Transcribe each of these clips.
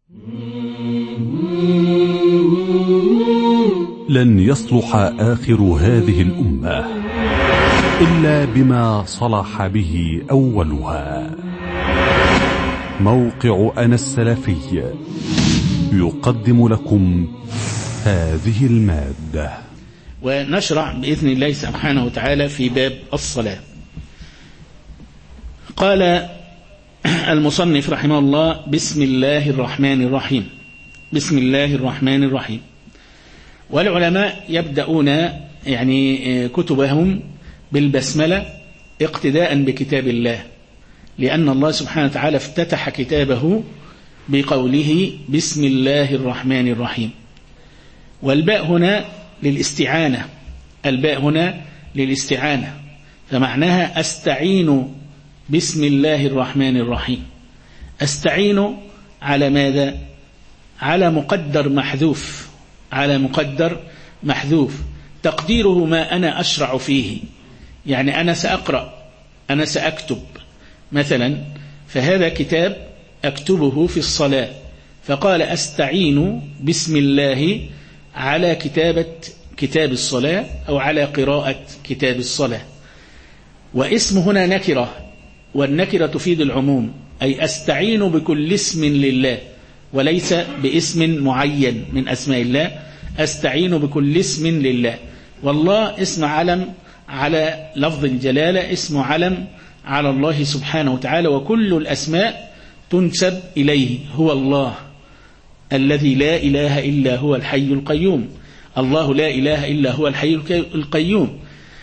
لن يصلح آخر هذه الأمة إلا بما صلح به أولها. موقع أنا السلفي يقدم لكم هذه المادة. ونشرع بإذن الله سبحانه وتعالى في باب الصلاة. قال المصنف رحمه الله: بسم الله الرحمن الرحيم. بسم الله الرحمن الرحيم. والعلماء يبدأون كتبهم بالبسملة اقتداء بكتاب الله، لأن الله سبحانه وتعالى افتتح كتابه بقوله بسم الله الرحمن الرحيم. والباء هنا للاستعانة، الباء هنا للاستعانة، فمعناها أستعين بسم الله الرحمن الرحيم. أستعين على ماذا؟ على مقدر محذوف، على مقدر محذوف تقديره ما أنا أشرع فيه، يعني أنا سأقرأ، أنا سأكتب مثلا، فهذا كتاب أكتبه في الصلاة، فقال أستعين بسم الله على كتابة كتاب الصلاة أو على قراءة كتاب الصلاة. واسم هنا نكرة، والنكرة تفيد العموم، أي أستعين بكل اسم لله وليس باسم معين من أسماء الله. أستعين بكل اسم لله، والله اسم علم على لفظ الجلالة، اسم علم على الله سبحانه وتعالى، وكل الأسماء تنسب إليه. هو الله الذي لا إله إلا هو الحي القيوم، الله لا إله إلا هو الحي القيوم.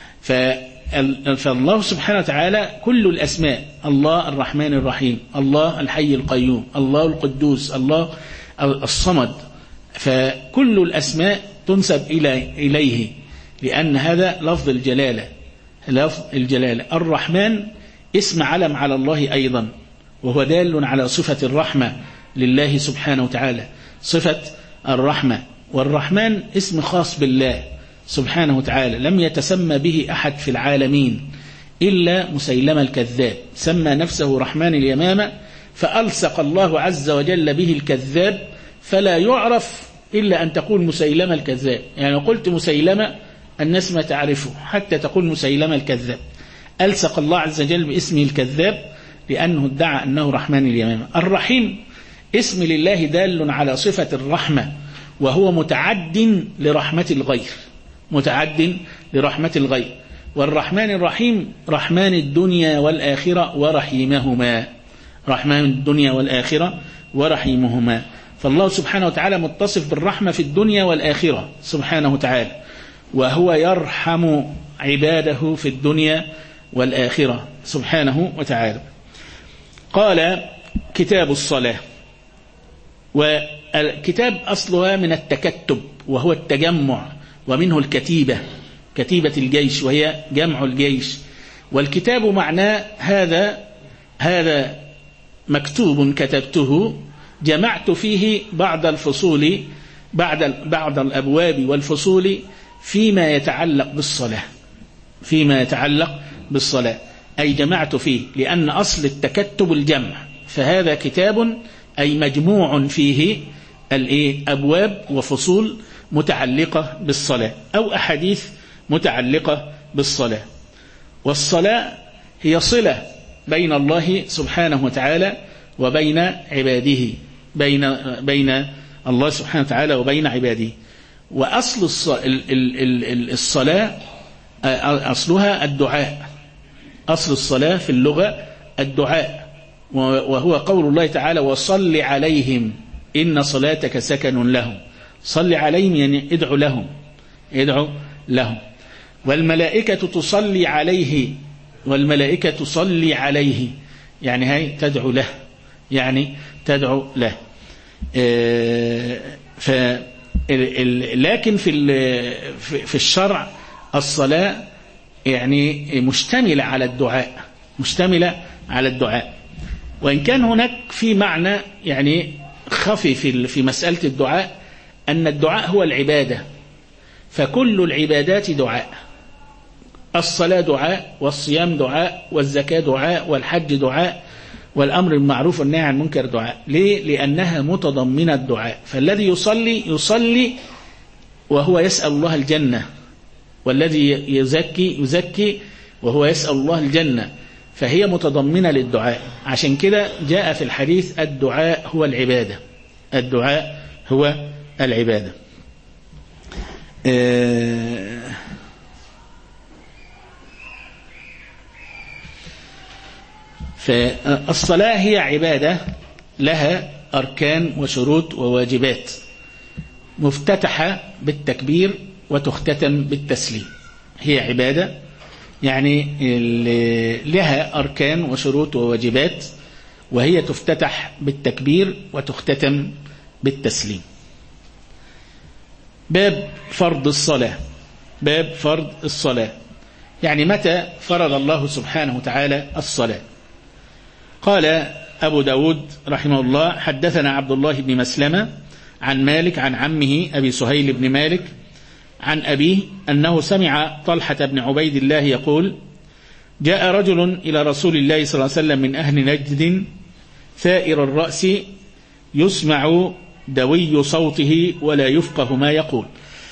فالله سبحانه وتعالى كل الأسماء، الله الرحمن الرحيم، الله الحي القيوم، الله القدوس، الله الصمد، فكل الأسماء تنسب إليه، لأن هذا لفظ الجلالة، لفظ الجلالة. الرحمن اسم علم على الله أيضا، وهو دال على صفة الرحمة لله سبحانه وتعالى، صفة الرحمة. والرحمن اسم خاص بالله سبحانه وتعالى، لم يتسمى به أحد في العالمين إلا مسيلمة الكذاب، سمى نفسه رحمن اليمامة، فألصق الله عز وجل به الكذاب، فلا يعرف إلا أن تقول مسيلمة الكذاب. يعني قلت مسيلمة الناس ما تعرفه حتى تقول مسيلمة الكذاب. ألصق الله عز وجل باسمه الكذاب لأنه ادعى أنه رحمن اليمامة. الرحيم اسم لله دال على صفة الرحمة، وهو متعد لرحمة الغير، متعد لرحمة الغير. والرحمن الرحيم رحمن الدنيا والآخرة ورحيمهما، رحمن الدنيا والآخرة ورحيمهما. فالله سبحانه وتعالى متصف بالرحمة في الدنيا والآخرة سبحانه وتعالى، وهو يرحم عباده في الدنيا والآخرة سبحانه وتعالى. قال كتاب الصلاة. والكتاب أصلها من التكتب، وهو التجمع، ومنه الكتيبة، كتيبة الجيش، وهي جمع الجيش. والكتاب معناه هذا مكتوب كتبته، جمعت فيه بعض الفصول، بعض الأبواب والفصول فيما يتعلق بالصلاة، فيما يتعلق بالصلاة، أي جمعت فيه، لأن أصل التكتب الجمع، فهذا كتاب أي مجموع فيه أبواب وفصول متعلقة بالصلاة، أو أحاديث متعلقة بالصلاة. والصلاة هي صلة بين الله سبحانه وتعالى وبين عباده، بين الله سبحانه وتعالى وبين عباده. وأصل الصلاة أصلها الدعاء، أصل الصلاة في اللغة الدعاء، وهو قول الله تعالى وصل عليهم إن صلاتك سكن لهم. صل عليهم يعني ادعو لهم، ادعو لهم. والملائكة تصلي عليه، والملائكة تصلي عليه يعني هي تدعو له، يعني تدعو له. لكن في الشرع الصلاة يعني مشتملة على الدعاء، مشتملة على الدعاء. وإن كان هناك في معنى يعني خفي في مسألة الدعاء، أن الدعاء هو العبادة، فكل العبادات دعاء. الصلاة دعاء، والصيام دعاء، والزكاة دعاء، والحج دعاء، والأمر بالمعروف والنهي عن المنكر دعاء. ليه؟ لأنها متضمنة الدعاء. فالذي يصلي وهو يسأل الله الجنة، والذي يزكي وهو يسأل الله الجنة، فهي متضمنة للدعاء. عشان كده جاء في الحديث الدعاء هو العبادة، الدعاء هو العبادة. فالصلاة هي عبادة لها أركان وشروط وواجبات، مفتتحة بالتكبير وتختتم بالتسليم. هي عبادة يعني لها أركان وشروط وواجبات، وهي تفتتح بالتكبير وتختتم بالتسليم. باب فرض الصلاة. باب فرض الصلاة يعني متى فرض الله سبحانه وتعالى الصلاة. قال أبو داود رحمه الله: حدثنا عبد الله بن مسلمة عن مالك عن عمه أبي سهيل بن مالك عن أبيه أنه سمع طلحة بن عبيد الله يقول: جاء رجل إلى رسول الله صلى الله عليه وسلم من أهل نجد ثائر الرأس يسمع دوي صوته ولا يفقه ما يقول،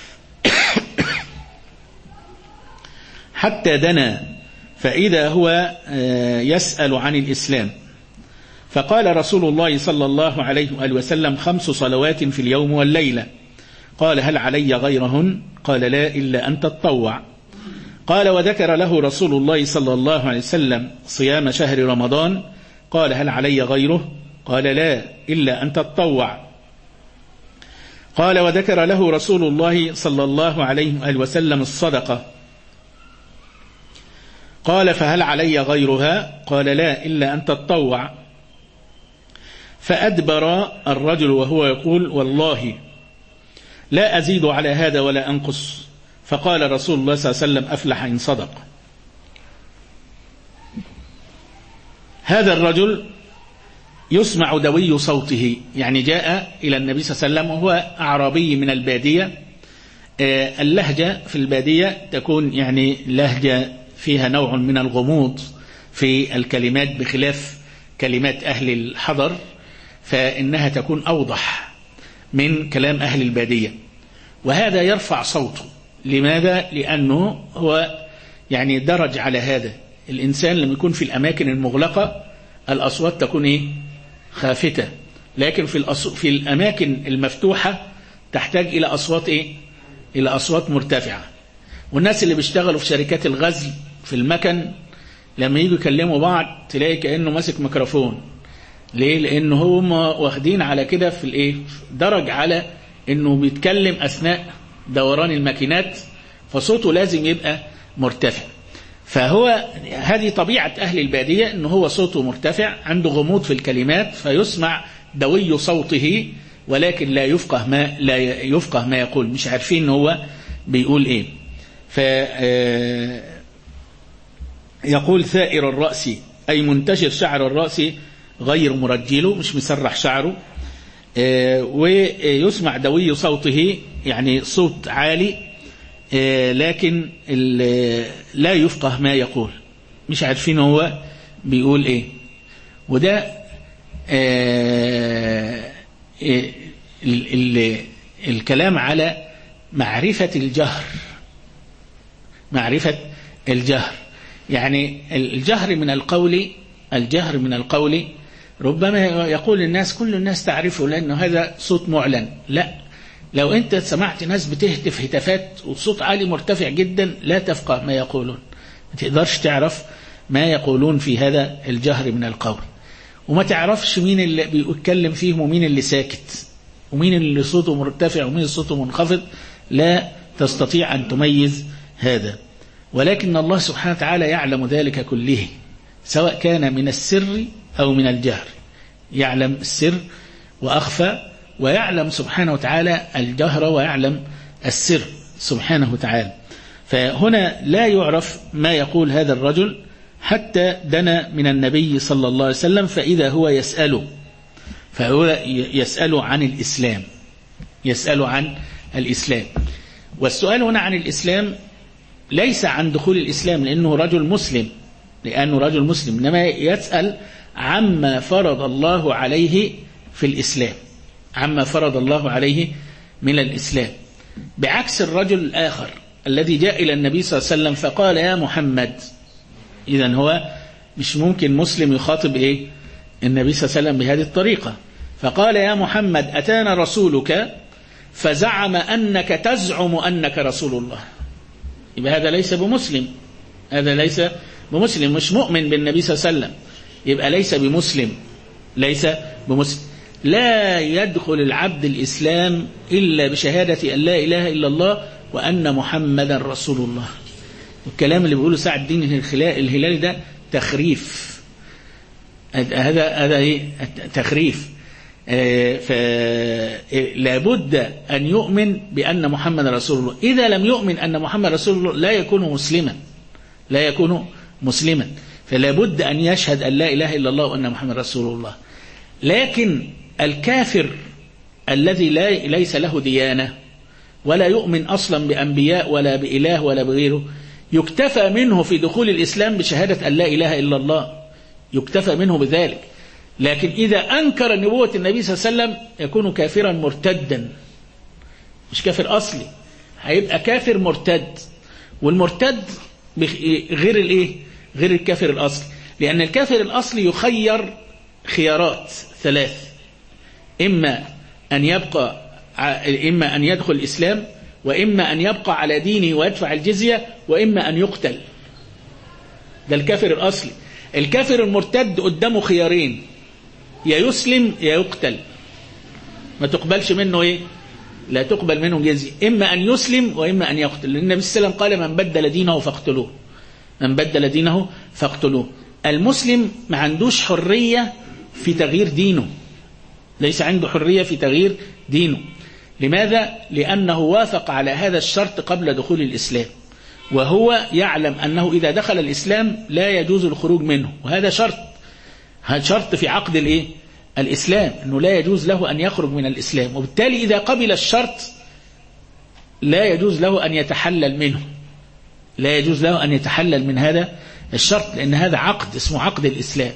حتى دنا فإذا هو يسأل عن الإسلام، فقال رسول الله صلى الله عليه وآله وسلم: 5 صلوات في اليوم والليلة. قال: هل علي غيرهن؟ قال: لا إلا أن تتطوع. قال: وذكر له رسول الله صلى الله عليه وسلم صيام شهر رمضان. قال: هل علي غيره؟ قال: لا إلا أن تتطوع. قال: وذكر له رسول الله صلى الله عليه وآله وسلم الصدقة. قال: فهل علي غيرها؟ قال: لا إلا أن تتطوع. فأدبر الرجل وهو يقول: والله لا أزيد على هذا ولا أنقص. فقال رسول الله صلى الله عليه وسلم: أفلح إن صدق. هذا الرجل يسمع دوي صوته، يعني جاء إلى النبي صلى الله عليه وسلم وهو أعرابي من البادية. اللهجة في البادية تكون يعني لهجة فيها نوع من الغموض في الكلمات بخلاف كلمات أهل الحضر، فإنها تكون أوضح من كلام أهل البادية. وهذا يرفع صوته. لماذا؟ لأنه هو يعني درج على هذا. الإنسان لما يكون في الأماكن المغلقة الأصوات تكون خافتة، لكن في الأماكن المفتوحة تحتاج إلى أصوات إلى أصوات مرتفعة. والناس اللي بيشتغلوا في شركات الغزل في المكن لما يجوا يكلموا بعض تلاقي كأنه ماسك ميكروفون. ليه؟ لأنه هم واخدين على كده في درج على أنه بيتكلم أثناء دوران الماكينات، فصوته لازم يبقى مرتفع. فهو هذه طبيعة أهل البادية، أنه هو صوته مرتفع، عنده غموض في الكلمات، فيسمع دوي صوته ولكن لا يفقه ما يقول، مش عارفين هو بيقول إيه. يقول: ثائر الرأس أي منتشر شعر الرأس غير مرجله، مش مسرح شعره. ويسمع دوي صوته يعني صوت عالي، لكن لا يفقه ما يقول، مش عارفين هو بيقول ايه. وده الكلام على معرفة الجهر. معرفة الجهر يعني الجهر من القول ربما يقول الناس كل الناس تعرفه لأنه هذا صوت معلن. لا، لو أنت سمعت ناس بتهتف هتافات وصوت عالي مرتفع جدا لا تفقه ما يقولون، ما تقدرش تعرف ما يقولون في هذا الجهر من القول، وما تعرفش مين اللي بيتكلم فيهم ومين اللي ساكت ومين اللي صوته مرتفع ومين صوته منخفض. لا تستطيع أن تميز هذا، ولكن الله سبحانه وتعالى يعلم ذلك كله سواء كان من السر أو من الجهر. يعلم السر وأخفى، ويعلم سبحانه وتعالى الجهر ويعلم السر سبحانه وتعالى. فهنا لا يعرف ما يقول هذا الرجل حتى دنا من النبي صلى الله عليه وسلم، فإذا هو يسأل عن الإسلام، يسأل عن الإسلام. والسؤال هنا عن الإسلام ليس عن دخول الإسلام لأنه رجل مسلم، إنما يسأل عما فرض الله عليه في الإسلام، عما فرض الله عليه من الإسلام، بعكس الرجل الآخر الذي جاء إلى النبي صلى الله عليه وسلم فقال يا محمد. إذن هو مش ممكن مسلم يخاطب النبي صلى الله عليه وسلم بهذه الطريقة. فقال يا محمد أتانا رسولك فزعم أنك تزعم أنك رسول الله. يبقى هذا ليس بمسلم، هذا ليس بمسلم، مش مؤمن بالنبي صلى الله عليه وسلم، يبقى ليس بمسلم، ليس بمسلم. لا يدخل العبد الإسلام إلا بشهادة أن لا إله إلا الله وأن محمدا رسول الله. الكلام اللي بيقوله سعد الدين الهلالي ده تخريف، هذا تخريف. فلابد أن يؤمن بأن محمد رسول الله. إذا لم يؤمن أن محمد رسول الله لا يكون مسلما، لا يكون مسلما. فلابد أن يشهد أن لا إله إلا الله وأن محمد رسول الله. لكن الكافر الذي ليس له ديانة ولا يؤمن أصلا بأنبياء ولا بإله ولا بغيره، يكتفى منه في دخول الإسلام بشهادة أن لا إله إلا الله، يكتفى منه بذلك. لكن إذا أنكر نبوة النبي صلى الله عليه وسلم يكون كافرا مرتدا، مش كافر أصلي، هيبقى كافر مرتد. والمرتد غير الكافر الأصلي، لأن الكافر الأصلي يخير خيارات ثلاث: إما أن يدخل الإسلام، وإما أن يبقى على دينه ويدفع الجزية، وإما أن يقتل. ده الكافر الأصلي. الكافر المرتد قدامه خيارين: يا يسلم يا يقتل. ما تقبلش منه لا تقبل منه جزية. إما أن يسلم وإما أن يقتل، لأن النبي صلى الله عليه وسلم قال من بدل دينه فاقتلوه، من بدل دينه فاقتلوه. المسلم ما عندوش حرية في تغيير دينه، ليس عنده حرية في تغيير دينه. لماذا؟ لأنه وافق على هذا الشرط قبل دخول الإسلام، وهو يعلم أنه إذا دخل الإسلام لا يجوز الخروج منه، وهذا شرط، هذا شرط في عقد الإسلام، أنه لا يجوز له أن يخرج من الإسلام. وبالتالي إذا قبل الشرط لا يجوز له أن يتحلل منه، لا يجوز له أن يتحلل من هذا الشرط، لأن هذا عقد اسمه عقد الإسلام.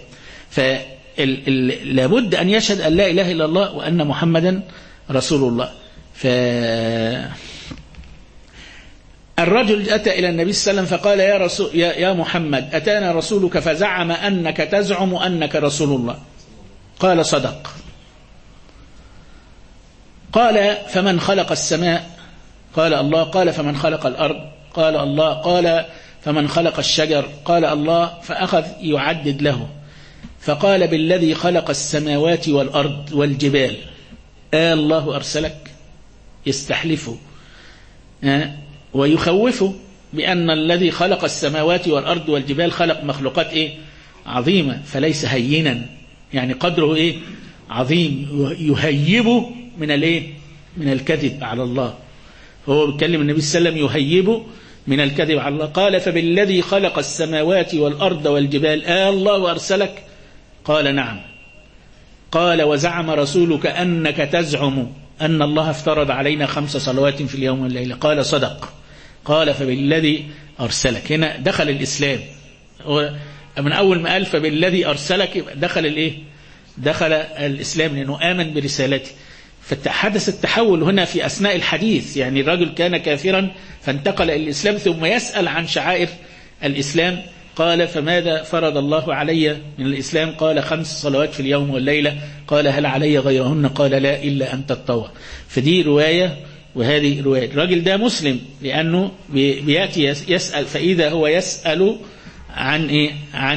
فلابد أن يشهد أن لا إله إلا الله وأن محمدا رسول الله. الرجل أتى إلى النبي صلى الله عليه وسلم فقال يا محمد أتانا رسولك فزعم أنك تزعم أنك رسول الله. قال صدق. قال فمن خلق السماء؟ قال الله. قال فمن خلق الأرض؟ قال الله. قال فمن خلق الشجر؟ قال الله. فأخذ يعدد له، فقال بالذي خلق السماوات والأرض والجبال الله أرسلك؟ يستحلفه ويخوفه بأن الذي خلق السماوات والأرض والجبال خلق مخلوقات عظيمة، فليس هينا، يعني قدره عظيم، يهيبه من الكذب على الله. هو بيتكلم النبي صلى الله عليه وسلم يهيبه من الكذب على الله. قال فبالذي خلق السماوات والأرض والجبال الله أرسلك؟ قال نعم. قال وزعم رسولك أنك تزعم أن الله افترض علينا 5 صلوات في اليوم والليلة؟ قال صدق. قال فبالذي أرسلك. هنا دخل الإسلام، من أول ما قال فبالذي أرسلك دخل الإسلام، لأنه آمن برسالته. فحدث التحول هنا في أثناء الحديث، يعني الرجل كان كافرا فانتقل إلى الإسلام، ثم يسأل عن شعائر الإسلام. قال فماذا فرض الله علي من الإسلام؟ قال 5 صلوات في اليوم والليلة. قال هل علي غيرهن؟ قال لا إلا أن تتطوع. فدي رواية وهذه رواية. الراجل ده مسلم لأنه بيأتي يسأل، فإذا هو يسأل عن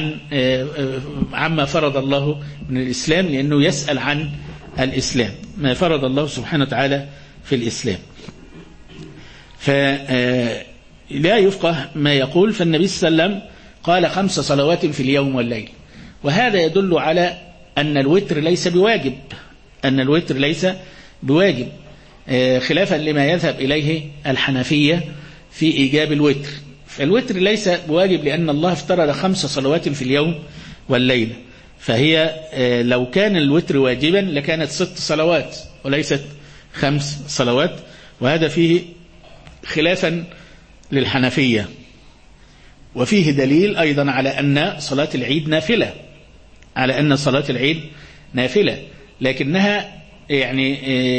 عما فرض الله من الإسلام، لأنه يسأل عن الإسلام، ما فرض الله سبحانه وتعالى في الإسلام. فلا يفقه ما يقول. فالنبي صلى الله عليه وسلم قال 5 صلوات في اليوم والليل، وهذا يدل على أن الوتر ليس بواجب، أن الوتر ليس بواجب، خلافا لما يذهب إليه الحنفية في إيجاب الوتر. فالوتر ليس بواجب لأن الله افترض 5 صلوات في اليوم والليلة، فهي لو كان الوتر واجبا لكانت 6 صلوات وليست 5 صلوات، وهذا فيه خلافا للحنفية. وفيه دليل أيضا على أن صلاة العيد نافلة، على أن صلاة العيد نافلة، لكنها يعني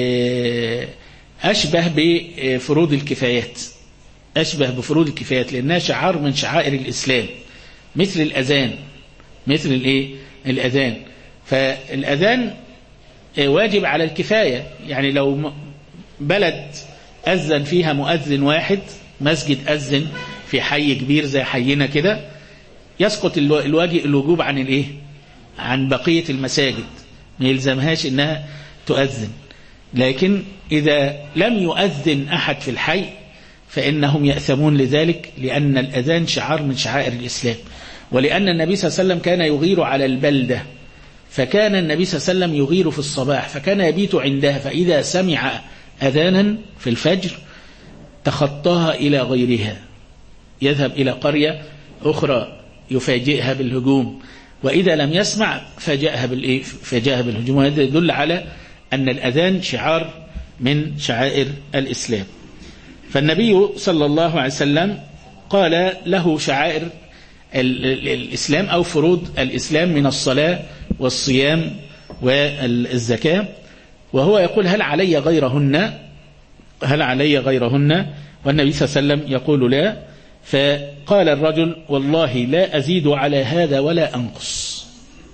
أشبه بفروض الكفايات، أشبه بفروض الكفايات، لأنها شعار من شعائر الإسلام، مثل الأذان، مثل الأذان. فالأذان واجب على الكفاية، يعني لو بلد أذن فيها مؤذن واحد، مسجد أذن في حي كبير زي حينا كده، يسقط الوجوب عن عن بقية المساجد، ما يلزمهاش إنها تؤذن. لكن إذا لم يؤذن أحد في الحي فإنهم يأثمون لذلك، لأن الأذان شعار من شعائر الإسلام، ولأن النبي صلى الله عليه وسلم كان يغير على البلدة، فكان النبي صلى الله عليه وسلم يغير في الصباح، فكان يبيت عندها، فإذا سمع أذانا في الفجر تخطاها إلى غيرها، يذهب إلى قرية أخرى يفاجئها بالهجوم، وإذا لم يسمع فجاءها بالهجوم. وهذا يدل على أن الأذان شعار من شعائر الإسلام. فالنبي صلى الله عليه وسلم قال له شعائر الإسلام أو فروض الإسلام من الصلاة والصيام والزكاة، وهو يقول هل علي غيرهن، هل علي غيرهن، والنبي صلى الله عليه وسلم يقول لا. فقال الرجل والله لا أزيد على هذا ولا أنقص،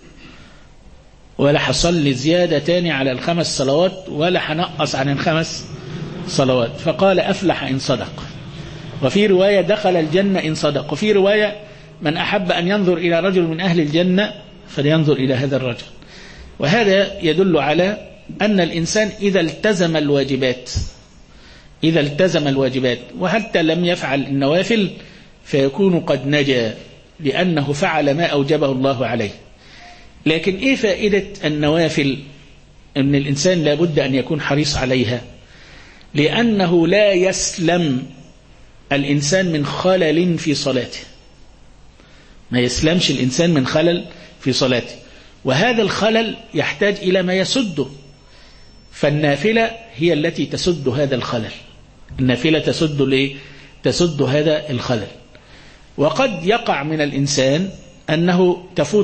ولا حصل زيادة تاني على ال5 صلوات ولا حنقص عن ال5 صلوات. فقال أفلح إن صدق، وفي رواية دخل الجنة إن صدق، وفي رواية من أحب أن ينظر إلى رجل من أهل الجنة فلينظر إلى هذا الرجل. وهذا يدل على أن الإنسان إذا التزم الواجبات، إذا التزم الواجبات وحتى لم يفعل النوافل فيكون قد نجا، لأنه فعل ما أوجبه الله عليه. لكن إيه فائدة النوافل؟ أن الإنسان لابد أن يكون حريص عليها، لأنه لا يسلم الإنسان من خلل في صلاته، ما يسلمش الإنسان من خلل في صلاته، وهذا الخلل يحتاج إلى ما يسده، فالنافلة هي التي تسد هذا الخلل، النافلة تسد هذا الخلل. وقد يقع من الإنسان أنه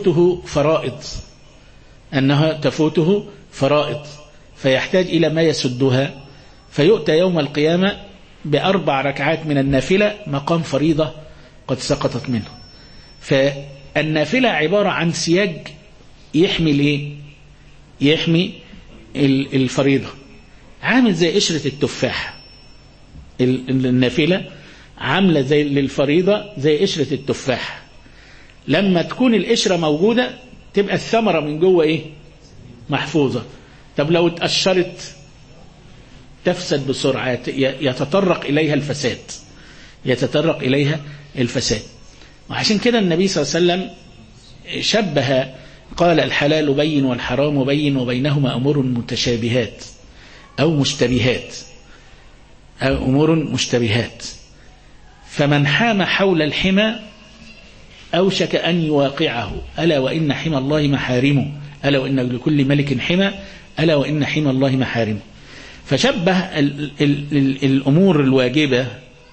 تفوته فرائض فيحتاج إلى ما يسدها، فيؤتى يوم القيامة ب4 ركعات من النافلة مقام فريضة قد سقطت منه. فالنافلة عبارة عن سياج يحمي الفريضة، عامل زي قشرة التفاح. النافلة عاملة زي للفريضة زي قشرة التفاح، لما تكون القشرة موجودة تبقى الثمرة من جوه محفوظة. طب لو اتقشرت تفسد بسرعة، يتطرق إليها الفساد. وعشان كده النبي صلى الله عليه وسلم شبه، قال الحلال بين والحرام بين وبينهما أمور متشابهات أو مشتبهات، أو أمور مشتبهات، فمن حام حول الحمى أوشك أن يواقعه، ألا وإن حمى الله محارمه، ألا وإن لكل ملك حمى، ألا وإن حمى الله محارمه. فشبه الأمور الواجبة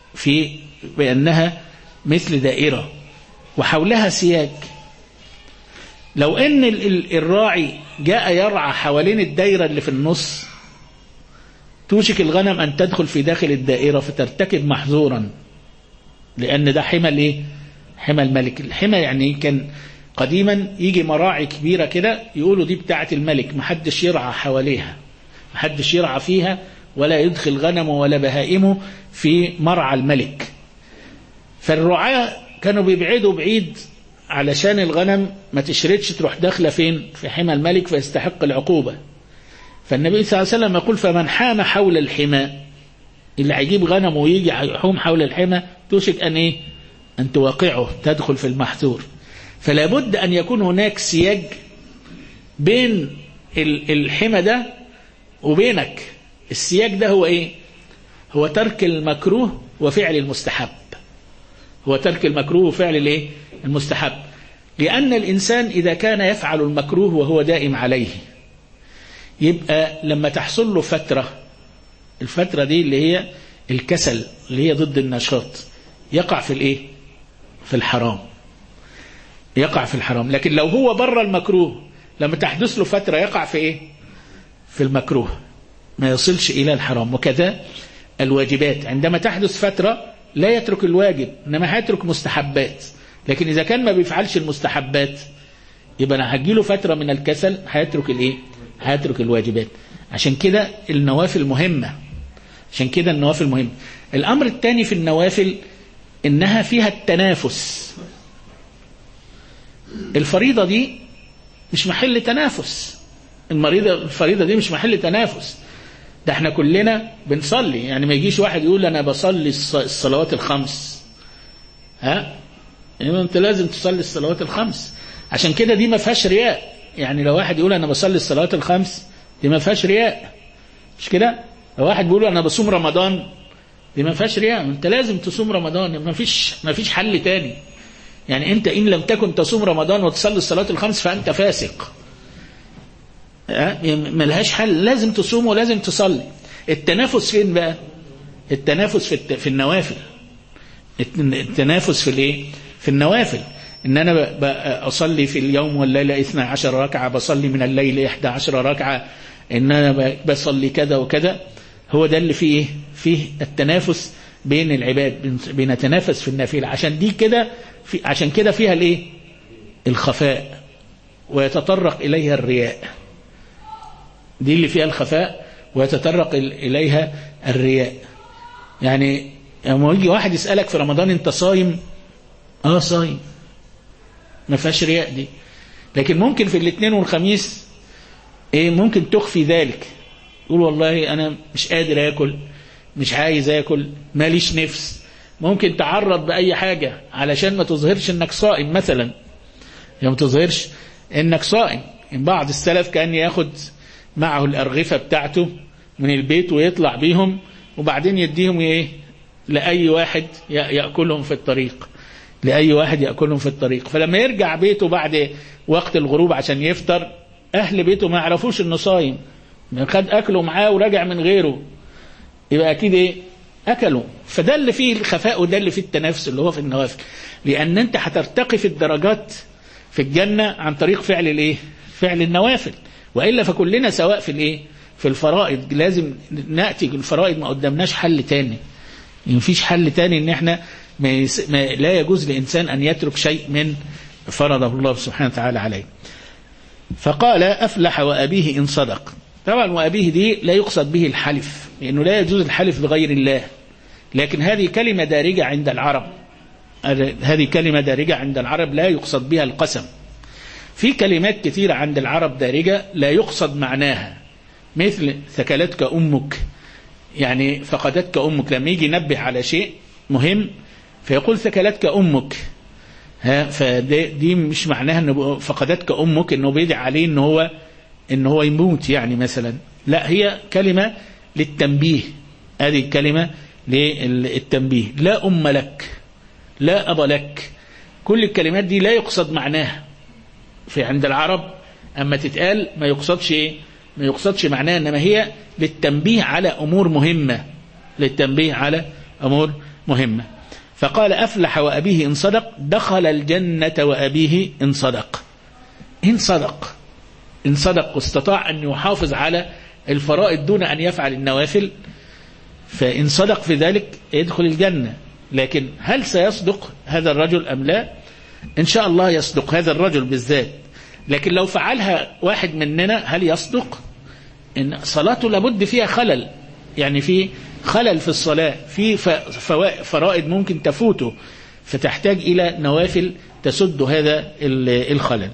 بأنها مثل دائرة وحولها سياج. لو أن الراعي جاء يرعى حوالين الدائرة اللي في النص، توشك الغنم أن تدخل في داخل الدائرة فترتكب محظورا، لأن ده حمى حمى الملك. الحمى يعني كان قديما يجي مراعي كبيرة كده يقولوا دي بتاعة الملك، محدش يرعى حواليها، محدش يرعى فيها، ولا يدخل غنمه ولا بهائمه في مرعى الملك. فالرعاة كانوا بيبعدوا بعيد علشان الغنم ما تشردش تروح داخلة فين؟ في حمى الملك فيستحق العقوبة. فالنبي صلى الله عليه وسلم يقول فمن حام حول الحمى، اللي هيجيب غنم ويجي يحوم حول الحمى توشك أن توقعه، تدخل في المحذور. فلا بد أن يكون هناك سياج بين الحمى ده وبينك. السياج ده هو هو ترك المكروه وفعل المستحب، هو ترك المكروه وفعل المستحب. لأن الإنسان إذا كان يفعل المكروه وهو دائم عليه، يبقى لما تحصل له الفترة دي اللي هي الكسل، اللي هي ضد النشاط، يقع في في الحرام. يقع في الحرام. لكن لو هو بره المكروه لما تحدث له فترة يقع في ايه؟ في المكروه، ما يصلش الى الحرام. وكذا الواجبات عندما تحدث فترة لا يترك الواجب انما هيترك مستحبات، لكن اذا كان ما بيفعلش المستحبات يبقى انا هجيله فترة من الكسل هيترك الايه؟ هيترك الواجبات. عشان كده النوافل مهمة، عشان كده النوافل مهمة. الامر الثاني في النوافل انها فيها التنافس. الفريضة دي مش محل تنافس، الفريضة دي مش محل تنافس، ده احنا كلنا بنصلي. يعني ما يجيش واحد يقول انا بصلي الصلوات الخمس، ها؟ يعني انت لازم تصلي الصلوات الخمس. عشان كده دي ما فيهاش رياء. يعني لو واحد يقول انا بصلي الصلوات الخمس دي ما فيهاش رياء، مش كده؟ لو واحد بيقول انا بصوم رمضان دي ما فيهاش رياء. انت لازم تصوم رمضان، ما فيش حل تاني. يعني انت ان لم تكن تصوم رمضان وتصلي الصلوات الخمس فانت فاسق، ملهاش حل، لازم تصوم ولازم تصلي. التنافس فين بقى؟ التنافس في النوافل. التنافس في الايه؟ في النوافل. ان انا اصلي في اليوم والليله 12 ركعه، بصلي من الليل 11 ركعه، ان انا بصلي كذا وكذا. هو ده اللي فيه ايه؟ فيه التنافس بين العباد، بنتنافس في النافله. عشان دي كده عشان كده فيها الايه؟ الخفاء، ويتطرق اليها الرياء. دي اللي فيها الخفاء ويتطرق اليها الرياء. يعني لما يجي واحد يسالك في رمضان انت صايم؟ صايم، ما فيهاش رياء دي. لكن ممكن في الاثنين والخميس ممكن تخفي ذلك، يقول والله انا مش قادر اكل، مش عايز اكل، ماليش نفس. ممكن تعرض باي حاجه علشان ما تظهرش انك صائم مثلا، يعني ما تظهرش انك صائم. بعض السلف كان ياخد معه الارغفه بتاعته من البيت ويطلع بيهم، وبعدين يديهم ايه؟ لاي واحد ياكلهم في الطريق، لاي واحد ياكلهم في الطريق. فلما يرجع بيته بعد وقت الغروب عشان يفطر، اهل بيته ما يعرفوش انه صايم، خد اكله معاه ورجع من غيره، يبقى اكيد ايه؟ اكلوا. فده اللي فيه الخفاء، وده اللي فيه التنافس اللي هو في النوافل. لان انت هترتقي في الدرجات في الجنه عن طريق فعل الايه؟ فعل النوافل. والا فكلنا سواء في الايه؟ في الفرائض. لازم ناتي الفرائض، ما قدامناش حل تاني، مفيش حل تاني. ان احنا لا يجوز لانسان ان يترك شيء من فرضه الله سبحانه وتعالى عليه. فقال افلح وابيه ان صدق. طبعا وابيه دي لا يقصد به الحلف، لانه لا يجوز الحلف بغير الله، لكن هذه كلمه دارجه عند العرب. هذه كلمه دارجه عند العرب لا يقصد بها القسم. في كلمات كثيره عند العرب دارجه لا يقصد معناها، مثل ثكلتك امك، يعني فقدتك امك. لما يجي ينبه على شيء مهم فيقول ثكلتك امك، فدي مش معناها انه فقدتك امك انه بيدعي عليه ان هو يموت يعني مثلا، لا، هي كلمه للتنبيه. هذه الكلمه للتنبيه. لا ام لك، لا ابا لك، كل الكلمات دي لا يقصد معناها في عند العرب. اما تتقال ما يقصدش ايه؟ ما يقصدش معناها، انما هي للتنبيه على امور مهمه، للتنبيه على امور مهمه. فقال افلح وابيه ان صدق، دخل الجنه وابيه ان صدق. ان صدق، ان صدق واستطاع ان يحافظ على الفرائض دون ان يفعل النوافل، فان صدق في ذلك يدخل الجنه. لكن هل سيصدق هذا الرجل ام لا؟ ان شاء الله يصدق هذا الرجل بالذات. لكن لو فعلها واحد مننا هل يصدق؟ ان صلاته لابد فيها خلل، يعني في خلل في الصلاة، في فرائض ممكن تفوته، فتحتاج إلى نوافل تسد هذا الخلل.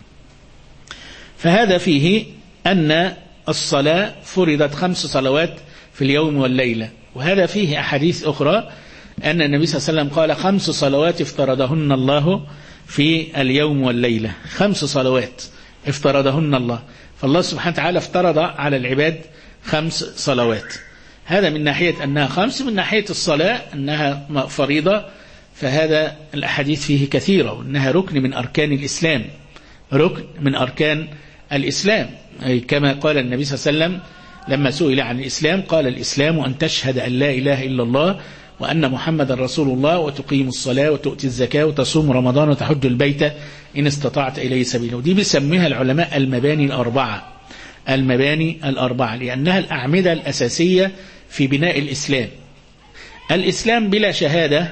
فهذا فيه أن الصلاة فرضت 5 صلوات في اليوم والليلة. وهذا فيه أحاديث أخرى أن النبي صلى الله عليه وسلم قال 5 صلوات افترضهن الله في اليوم والليلة. 5 صلوات افترضهن الله، فالله سبحانه وتعالى افترض على العباد 5 صلوات. هذا من ناحية أنها 5، من ناحية الصلاة أنها فريضة، فهذا الأحاديث فيه كثيرة، وأنها ركن من أركان الإسلام، ركن من أركان الإسلام. أي كما قال النبي صلى الله عليه وسلم لما سئل عن الإسلام قال: الإسلام أن تشهد أن لا إله إلا الله وأن محمد رسول الله وتقيم الصلاة وتؤتي الزكاة وتصوم رمضان وتحج البيت إن استطعت إليه سبيلا. ودي بيسميها العلماء المباني الأربعة، المباني الأربعة، لأنها الأعمدة الأساسية في بناء الإسلام. الإسلام بلا شهادة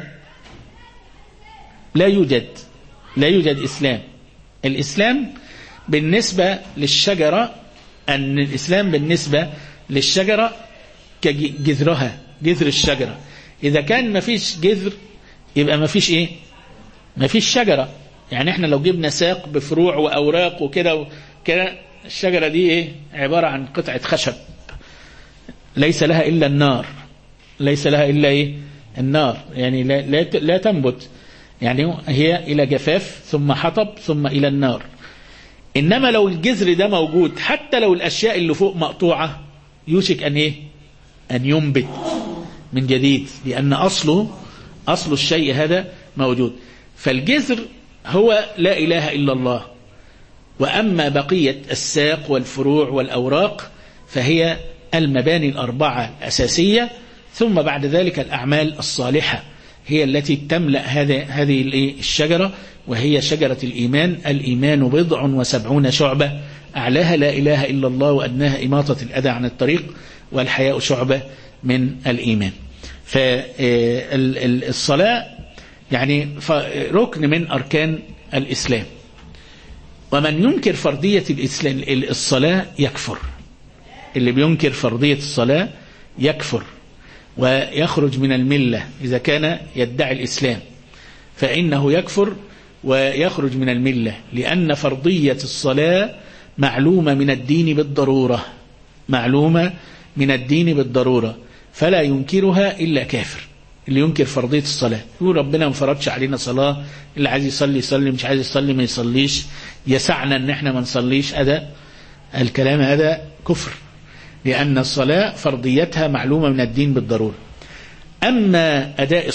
لا يوجد إسلام. الإسلام بالنسبة للشجرة، أن الإسلام بالنسبة للشجرة كجذرها، جذر الشجرة. إذا كان ما فيش جذر يبقى ما فيش إيه؟ ما فيش شجرة. يعني إحنا لو جبنا ساق بفروع وأوراق وكده الشجرة دي إيه؟ عبارة عن قطعة خشب ليس لها إلا النار، ليس لها إلا إيه؟ النار. يعني لا تنبت، يعني هي إلى جفاف ثم حطب ثم إلى النار. إنما لو الجذر ده موجود، حتى لو الأشياء اللي فوق مقطوعة، يوشك أن إيه؟ أن ينبت من جديد، لأن أصل الشيء هذا موجود. فالجذر هو لا إله إلا الله، وأما بقية الساق والفروع والأوراق فهي المباني الأربعة الأساسية، ثم بعد ذلك الأعمال الصالحة هي التي تملأ هذه الشجرة، وهي شجرة الإيمان. الإيمان 70 شعبة، أعلاها لا إله إلا الله، وأدناها إماطة الأذى عن الطريق، والحياء شعبة من الإيمان. فالصلاة يعني ركن من أركان الإسلام، ومن ينكر فرضية الصلاة يكفر. اللي بينكر فرضية الصلاة يكفر ويخرج من الملة. إذا كان يدعي الإسلام فإنه يكفر ويخرج من الملة، لأن فرضية الصلاة معلومة من الدين بالضرورة، معلومة من الدين بالضرورة، فلا ينكرها إلا كافر. اللي ينكر فرضية الصلاة يقول ربنا ما فرضش علينا صلاة، اللي عايز يصلي يصلي، مش عايز يصلي ما يصليش، يسعنا ان احنا ما نصليش. هذا الكلام هذا كفر، لأن الصلاة فرضيتها معلومة من الدين بالضرورة. أما أداء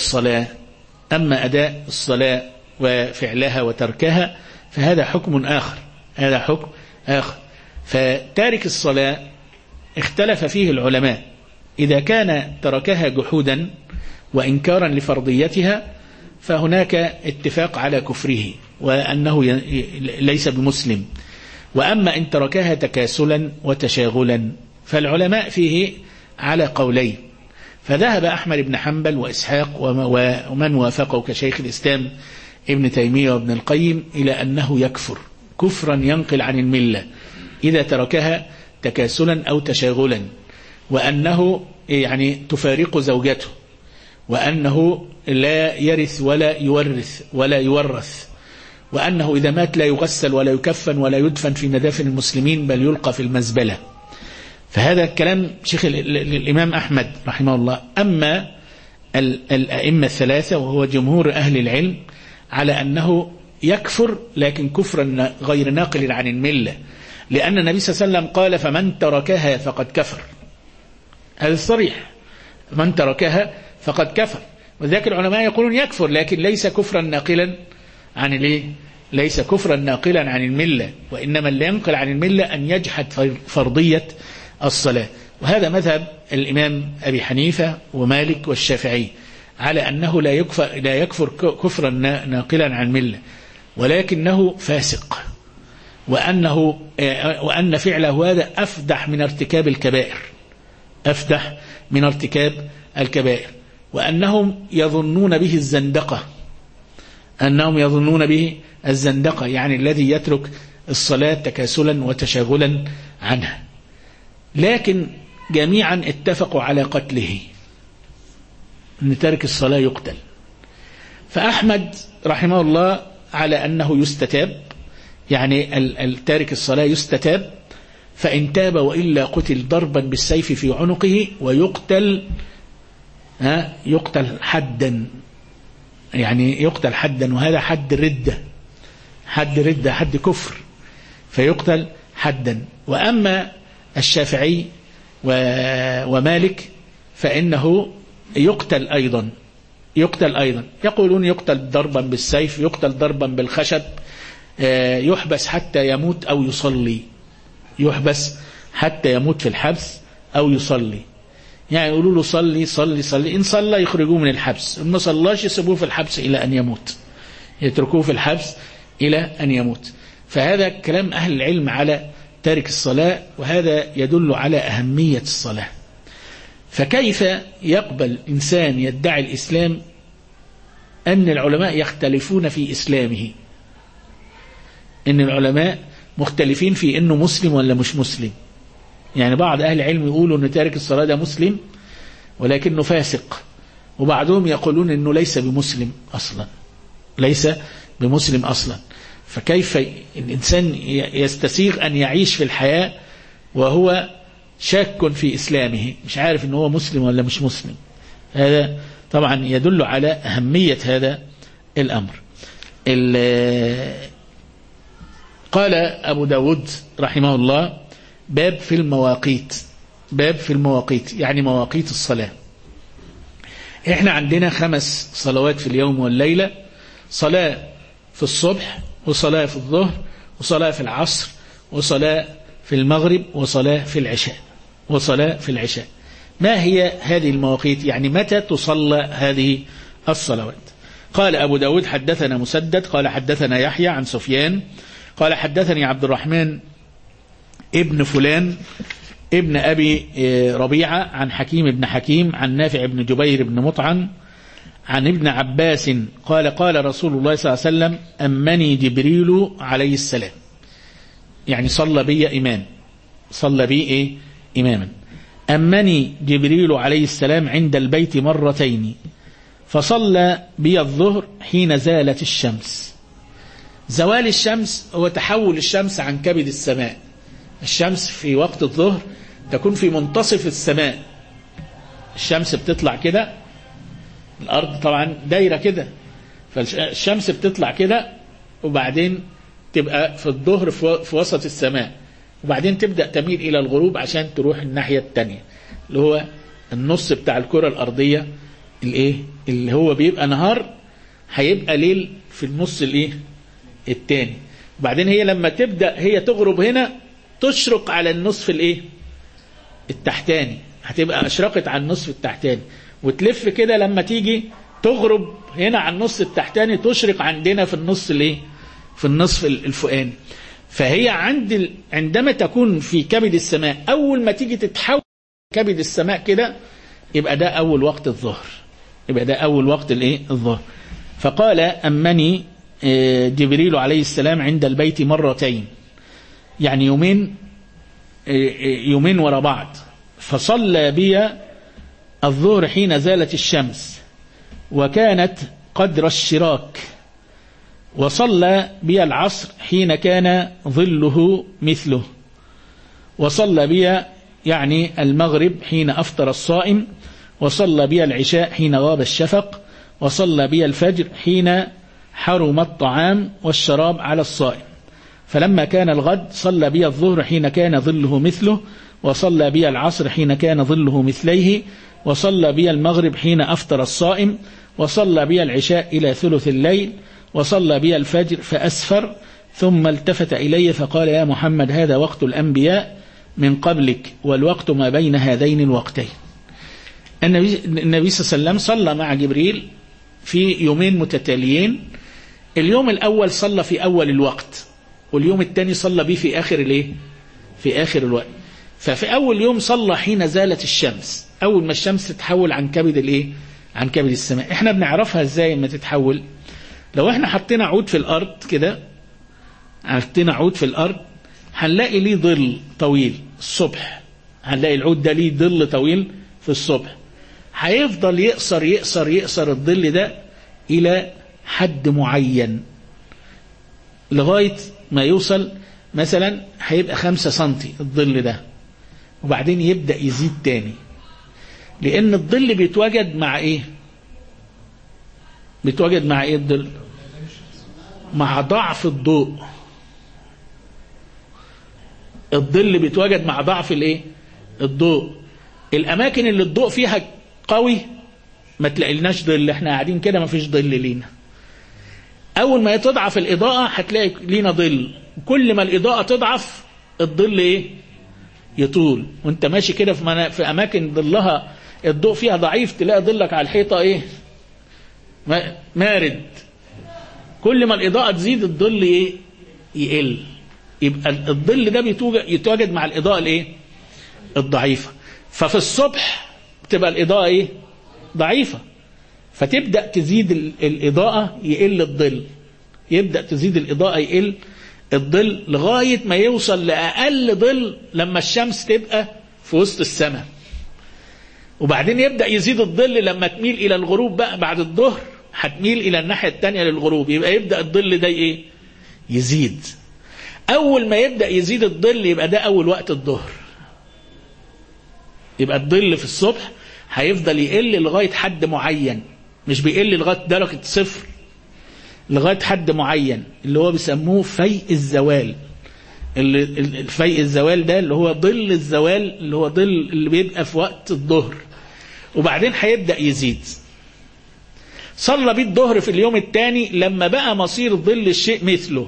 الصلاة وفعلها وتركها فهذا حكم آخر، هذا حكم آخر. فتارك الصلاة اختلف فيه العلماء، إذا كان تركها جحودا وإنكارا لفرضيتها فهناك اتفاق على كفره وأنه ليس بمسلم. وأما إن تركها تكاسلا وتشاغلا فالعلماء فيه على قولين. فذهب أحمد بن حنبل وإسحاق ومن وافقه كشيخ الإسلام ابن تيمية وابن القيم إلى أنه يكفر كفرا ينقل عن الملة إذا تركها تكاسلا أو تشاغلا، وأنه يعني تفارق زوجته، وأنه لا يرث ولا يورث، وأنه إذا مات لا يغسل ولا يكفن ولا يدفن في مدافن المسلمين بل يلقى في المزبلة. فهذا كلام شيخ الإمام أحمد رحمه الله. أما الأئمة الثلاثة وهو جمهور أهل العلم على أنه يكفر، لكن كفرا غير ناقل عن الملة، لأن النبي صلى الله عليه وسلم قال فمن تركها فقد كفر. هذا الصريح، من تركها فقد كفر. وذلك العلماء يقولون يكفر، لكن ليس كفرا ناقلا عن ليس كفرا ناقلا عن الملة، وإنما اللي ينقل عن الملة أن يجحد فرضية الصلاة. وهذا مذهب الإمام أبي حنيفة ومالك والشافعي على أنه لا يكفر كفرا ناقلا عن الملة، ولكنه فاسق، وأن فعله هذا أفدح من ارتكاب الكبائر، أفدح من ارتكاب الكبائر، وأنهم يظنون به الزندقة، يعني الذي يترك الصلاة تكاسلا وتشاغلا عنها. لكن جميعا اتفقوا على قتله، أن تارك الصلاة يقتل. فأحمد رحمه الله على أنه يستتاب، يعني التارك الصلاة يستتاب، فإن تاب وإلا قتل ضربا بالسيف في عنقه ويقتل يقتل حدا، يعني يقتل حدا، وهذا حد ردة حد كفر، فيقتل حدا. وأما الشافعي ومالك فإنه يقتل أيضا، يقولون يقتل ضربا بالسيف، يقتل ضربا بالخشب، يحبس حتى يموت أو يصلي، يحبس حتى يموت في الحبس أو يصلي. يعني يقولوا له صلي صلي صلي، إن صلى يخرجوه من الحبس، إن ما صلاش يسيبوه في الحبس إلى أن يموت، يتركوه في الحبس إلى أن يموت. فهذا كلام أهل العلم على تارك الصلاة، وهذا يدل على أهمية الصلاة. فكيف يقبل إنسان يدعي الإسلام أن العلماء يختلفون في إسلامه، أن العلماء مختلفين في أنه مسلم ولا مش مسلم؟ يعني بعض أهل العلم يقولوا أن تارك الصلاة ده مسلم ولكنه فاسق، وبعضهم يقولون أنه ليس بمسلم أصلا، ليس بمسلم أصلا. فكيف الإنسان يستسيغ أن يعيش في الحياة وهو شاك في إسلامه، مش عارف أنه هو مسلم ولا مش مسلم؟ هذا طبعا يدل على أهمية هذا الأمر. قال أبو داود رحمه الله: باب في المواقيت. باب في المواقيت يعني مواقيت الصلاة. احنا عندنا 5 صلوات في اليوم والليلة: صلاة في الصبح، وصلاة في الظهر، وصلاة في العصر، وصلاة في المغرب، وصلاة في العشاء، وصلاة في العشاء. ما هي هذه المواقيت؟ يعني متى تصلى هذه الصلوات؟ قال أبو داود: حدثنا مسدد قال حدثنا يحيى عن سفيان قال حدثني عبد الرحمن ابن فلان ابن أبي ربيعة عن حكيم بن حكيم عن نافع بن جبير بن مطعم عن ابن عباس قال: قال رسول الله صلى الله عليه وسلم: أمني جبريل عليه السلام. يعني صلى بي إمام، صلى بي إماما. أمني جبريل عليه السلام عند البيت مرتين، فصلى بي الظهر حين زالت الشمس. زوال الشمس هو تحول الشمس عن كبد السماء. الشمس في وقت الظهر تكون في منتصف السماء، الشمس بتطلع كده، الأرض طبعا دايرة كده، فالشمس بتطلع كده وبعدين تبقى في الظهر في وسط السماء، وبعدين تبدأ تميل إلى الغروب عشان تروح الناحية التانية اللي هو النص بتاع الكرة الأرضية اللي هو بيبقى نهار، هيبقى ليل في النص التاني. وبعدين هي لما تبدأ هي تغرب هنا تشرق على النصف التحتاني، هتبقى أشرقت على النصف التحتاني، وتلف كده لما تيجي تغرب هنا على النص التحتاني تشرق عندنا في النص في النصف الفوقاني. فهي عندما تكون في كبد السماء، أول ما تيجي تتحول كبد السماء كده يبقى ده أول وقت الظهر، يبقى ده أول وقت الظهر. فقال: أمني جبريل عليه السلام عند البيت مرتين، يعني يومين ورا بعض. فصلى بي الظهر حين زالت الشمس وكانت قدر الشراك، وصلى بي العصر حين كان ظله مثله، وصلى بي يعني المغرب حين أفطر الصائم، وصلى بي العشاء حين غاب الشفق، وصلى بي الفجر حين حرم الطعام والشراب على الصائم. فلما كان الغد صلى بي الظهر حين كان ظله مثله، وصلى بي العصر حين كان ظله مثليه، وصلى بي المغرب حين أفطر الصائم، وصلى بي العشاء إلى ثلث الليل، وصلى بي الفجر فأسفر، ثم التفت إلي فقال: يا محمد هذا وقت الأنبياء من قبلك، والوقت ما بين هذين الوقتين. النبي صلى الله عليه وسلم صلى مع جبريل في يومين متتاليين. اليوم الأول صلى في أول الوقت، واليوم الثاني صلى به في آخر في آخر الوقت. ففي أول يوم صلى حين زالت الشمس، أول ما الشمس تتحول عن كبد عن كبد السماء. احنا بنعرفها ازاي ما تتحول؟ لو احنا حطينا عود في الأرض كده، حطينا عود في الأرض هنلاقي ليه ظل طويل الصبح، هنلاقي العود ده ليه ظل طويل في الصبح، هيفضل يقصر يقصر يقصر الظل ده إلى حد معين لغاية ما يوصل مثلا هيبقى 5 سنتي الظل ده، وبعدين يبدأ يزيد تاني، لأن الظل بيتواجد مع إيه؟ بيتواجد مع إيه الظل؟ مع ضعف الضوء. الظل بيتواجد مع ضعف الضوء. الأماكن اللي الضوء فيها قوي ما تلاقي لناش ظل، احنا قاعدين كده ما فيش ظل لينا. أول ما تضعف الإضاءة هتلاقي لينا ظل، كل ما الإضاءة تضعف الظل يطول، وانت ماشي كده في أماكن ظلها الضوء فيها ضعيف تلاقي ظلك على الحيطة ايه مارد. كل ما الإضاءة تزيد الظل ايه يقل. يبقى الظل ده يتواجد مع الإضاءة الايه الضعيفة. ففي الصبح بتبقى الإضاءة ايه ضعيفة، فتبدأ تزيد الإضاءة يقل الظل، يبدأ تزيد الإضاءة يقل الظل لغاية ما يوصل لأقل ظل لما الشمس تبقى في وسط السماء. وبعدين يبدأ يزيد الظل لما تميل إلى الغروب بقى بعد الظهر، هتميل إلى الناحية التانية للغروب، يبقى يبدأ الظل ده ايه يزيد. أول ما يبدأ يزيد الظل يبقى ده أول وقت الظهر. يبقى الظل في الصبح هيفضل يقل لغاية حد معين، مش بيقل لغاية درجة صفر، لغاية حد معين اللي هو بيسموه فيء الزوال. الفيء الزوال ده اللي هو ظل الزوال، اللي هو ظل اللي بيبقى في وقت الظهر، وبعدين هيبدأ يزيد. صلى بيه الظهر في اليوم الثاني لما بقى مصير ظل الشيء مثله.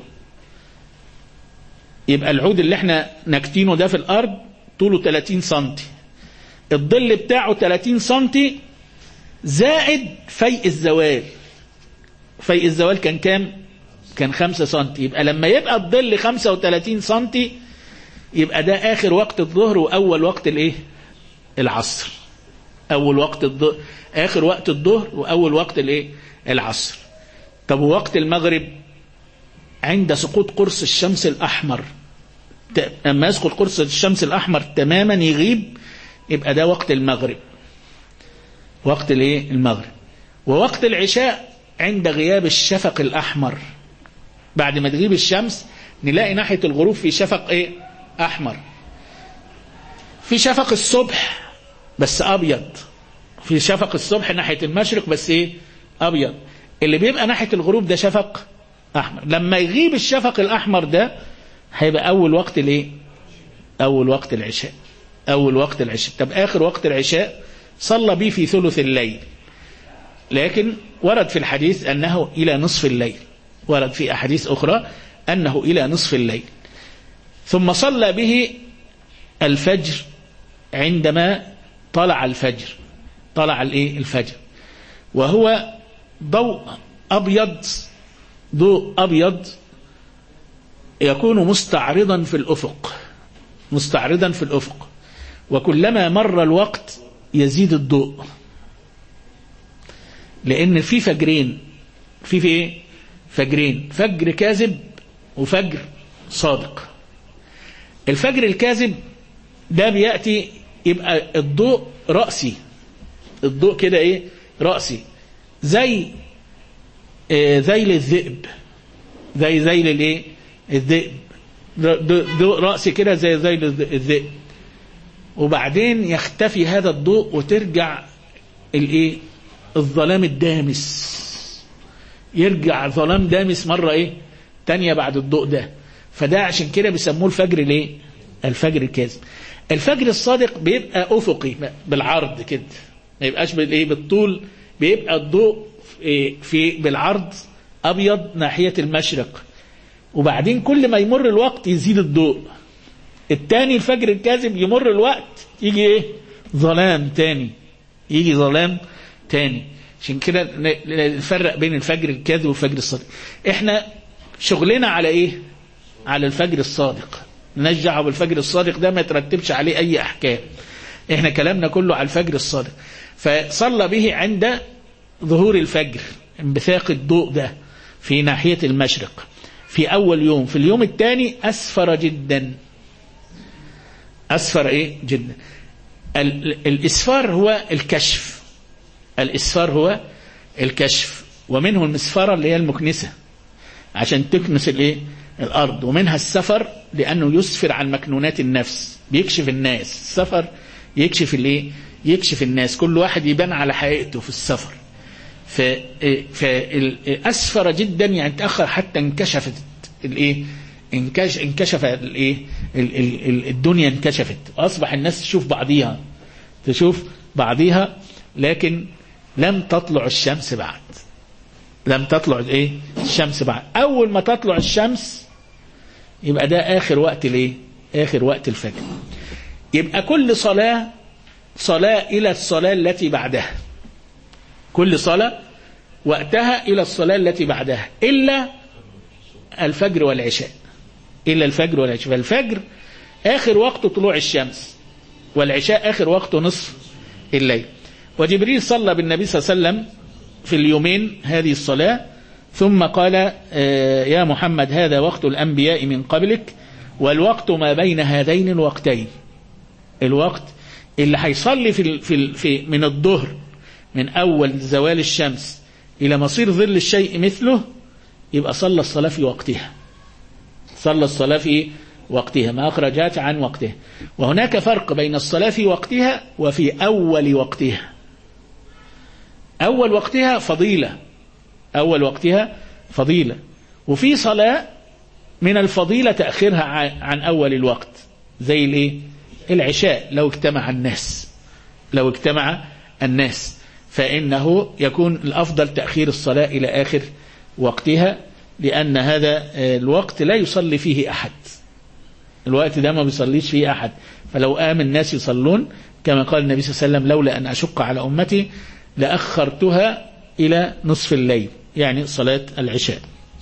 يبقى العود اللي احنا نكتينه ده في الأرض طوله 30 سنتي، الظل بتاعه 30 سنتي زائد فيء الزوال. فيء الزوال كان كام؟ كان 5 سنتي. يبقى لما يبقى الظل 35 سنتي يبقى ده آخر وقت الظهر وأول وقت الايه العصر. أول وقت الظهر، آخر وقت الظهر وأول وقت الايه العصر. طب ووقت المغرب عند سقوط قرص الشمس الأحمر. لما يسقط قرص الشمس الأحمر تماما يغيب، يبقى ده وقت المغرب، وقت الايه المغرب. ووقت العشاء عند غياب الشفق الأحمر. بعد ما تغيب الشمس نلاقي ناحية الغروب في شفق ايه أحمر. في شفق الصبح بس أبيض، في شفق الصبح ناحية المشرق بس ايه أبيض. اللي بيبقى ناحية الغروب ده شفق أحمر. لما يغيب الشفق الأحمر ده هيبقى أول وقت الايه أول وقت العشاء. أول وقت العشاء. طب آخر وقت العشاء صلى بيه في ثلث الليل، لكن ورد في الحديث أنه إلى نصف الليل، ورد في أحاديث أخرى أنه إلى نصف الليل. ثم صلى به الفجر عندما طلع الفجر، طلع الفجر، وهو ضوء أبيض، ضوء أبيض يكون مستعرضا في الأفق، مستعرضا في الأفق، وكلما مر الوقت يزيد الضوء. لأن في فجرين، في ايه فجرين، فجر كاذب وفجر صادق. الفجر الكاذب ده بيأتي يبقى الضوء رأسي، الضوء كده ايه رأسي، زي ذيل الذئب، زي ذيل الايه الذئب، ضوء رأسي كده زي ذيل الذئب. وبعدين يختفي هذا الضوء وترجع الايه الظلام الدامس، يرجع ظلام دامس مرة ايه تانية بعد الضوء ده. فده عشان كده بيسموه الفجر الايه الفجر الكاذب. الفجر الصادق بيبقى افقي بالعرض كده، ما يبقاش بالايه بالطول، بيبقى الضوء في بالعرض ابيض ناحية المشرق، وبعدين كل ما يمر الوقت يزيد الضوء. التاني الفجر الكاذب يمر الوقت يجي ايه ظلام تاني، يجي ظلام تاني. عشان كده نفرق بين الفجر الكاذب والفجر الصادق. احنا شغلنا على ايه على الفجر الصادق، نرجع بالفجر الصادق ده ما يترتبش عليه اي احكام، احنا كلامنا كله على الفجر الصادق. فصلى به عند ظهور الفجر، انبثاق الضوء ده في ناحية المشرق في اول يوم. في اليوم الثاني اسفر جدا، اسفر ايه جدا. الاسفار هو الكشف، الاسفار هو الكشف، ومنه المسفرة اللي هي المكنسة عشان تكنس الايه الارض، ومنها السفر لانه يسفر عن مكنونات النفس، بيكشف الناس. السفر يكشف الايه يكشف الناس، كل واحد يبان على حقيقته في السفر. فاسفر جدا يعني تاخر حتى انكشفت الايه انكشف الايه الدنيا انكشفت، واصبح الناس تشوف بعضيها لكن لم تطلع الشمس بعد، لم تطلع الايه الشمس بعد. اول ما تطلع الشمس يبقى ده اخر وقت الايه اخر وقت الفجر. يبقى كل صلاة صلاة إلى الصلاة التي بعدها، كل صلاة وقتها إلى الصلاة التي بعدها، إلا الفجر والعشاء، إلا الفجر والعشاء. فالفجر آخر وقت طلوع الشمس، والعشاء آخر وقت نصف الليل. وجبريل صلى بالنبي صلى الله عليه وسلم في اليومين هذه الصلاة، ثم قال يا محمد هذا وقت الأنبياء من قبلك، والوقت ما بين هذين الوقتين. الوقت اللي هيصلي في من الظهر، من أول زوال الشمس إلى مصير ظل الشيء مثله، يبقى صلى الصلاة في وقتها، صلى الصلاة في وقتها، ما أخرجات عن وقتها. وهناك فرق بين الصلاة في وقتها وفي أول وقتها. أول وقتها فضيلة، أول وقتها فضيلة، وفي صلاة من الفضيلة تأخيرها عن أول الوقت، زي الايه؟ العشاء. لو اجتمع الناس، لو اجتمع الناس فإنه يكون الأفضل تأخير الصلاة إلى آخر وقتها، لأن هذا الوقت لا يصلي فيه أحد، الوقت ده ما بيصليش فيه أحد. فلو قام الناس يصلون كما قال النبي صلى الله عليه وسلم لولا أن أشق على أمتي لأخرتها إلى نصف الليل، يعني صلاة العشاء.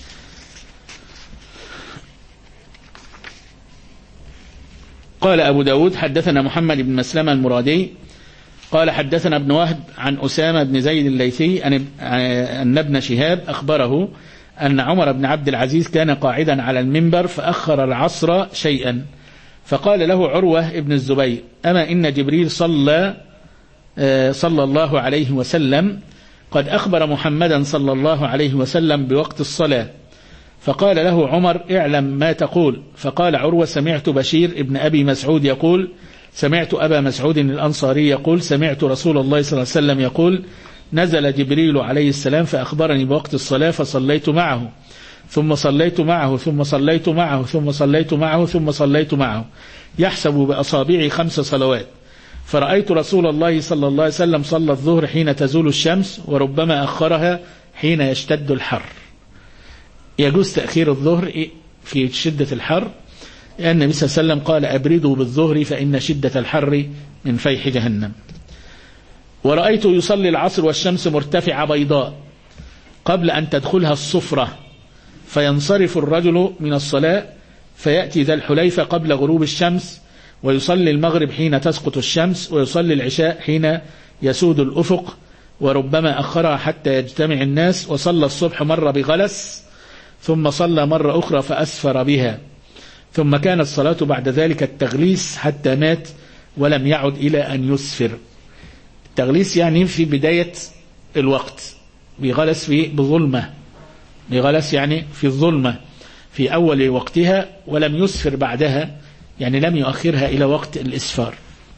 قال أبو داود حدثنا محمد بن مسلمة المرادي قال حدثنا ابن وهب عن أسامة بن زيد الليثي أن ابن شهاب أخبره أن عمر بن عبد العزيز كان قاعدا على المنبر فأخر العصر شيئا، فقال له عروة ابن الزبير أما إن جبريل صلى الله عليه وسلم قد أخبر محمدا صلى الله عليه وسلم بوقت الصلاة. فقال له عمر اعلم ما تقول. فقال عروة سمعت بشير ابن أبي مسعود يقول سمعت أبا مسعود الأنصاري يقول سمعت رسول الله صلى الله عليه وسلم يقول نزل جبريل عليه السلام فأخبرني بوقت الصلاة فصليت معه ثم صليت معه ثم صليت معه ثم صليت معه ثم صليت معه يحسب بأصابعي 5 صلوات. فرأيت رسول الله صلى الله عليه وسلم صلى الظهر حين تزول الشمس وربما أخرها حين يشتد الحر. يجوز تأخير الظهر في شدة الحر، لأن النبي صلى الله عليه وسلم قال أبردوا بالظهر فإن شدة الحر من فيح جهنم. ورأيت يصلي العصر والشمس مرتفعة بيضاء قبل أن تدخلها الصفرة، فينصرف الرجل من الصلاة فيأتي ذا الحليفة قبل غروب الشمس، ويصلي المغرب حين تسقط الشمس، ويصلي العشاء حين يسود الأفق، وربما أخرها حتى يجتمع الناس. وصلى الصبح مرة بغلس ثم صلى مرة أخرى فأسفر بها، ثم كانت الصلاة بعد ذلك التغليس حتى مات ولم يعد إلى أن يسفر. التغليس يعني في بداية الوقت، بغلس بظلمة، بغلس يعني في الظلمة في أول وقتها ولم يسفر بعدها، يعني لم يؤخرها إلى وقت الإسفار.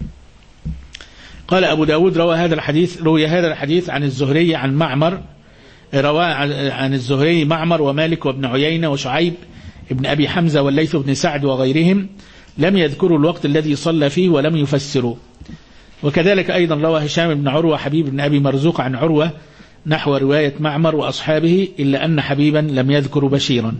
قال أبو داود روى هذا الحديث عن الزهري عن معمر، روى عن الزهري معمر ومالك وابن عيينة وشعيب ابن أبي حمزة والليث بن سعد وغيرهم، لم يذكروا الوقت الذي صلى فيه ولم يفسروا. وكذلك أيضا روى هشام بن عروة حبيب بن أبي مرزوق عن عروة نحو رواية معمر وأصحابه، إلا أن حبيبا لم يذكر بشيرا.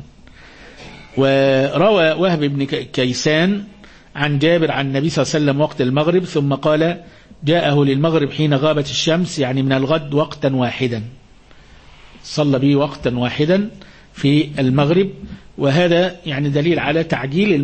وروى وهب بن كيسان عن جابر عن النبي صلى الله عليه وسلم وقت المغرب، ثم قال جاءه للمغرب حين غابت الشمس، يعني من الغد وقتا واحدا، صلى به وقتا واحدا في المغرب. وهذا يعني دليل على تعجيل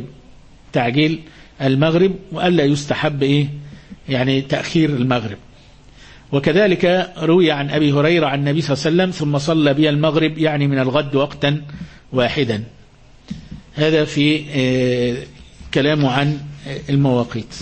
المغرب وألا يستحب يعني تأخير المغرب. وكذلك روي عن أبي هريرة عن النبي صلى الله عليه وسلم ثم صلى بي المغرب، يعني من الغد وقتا واحدا. هذا في كلامه عن المواقيت.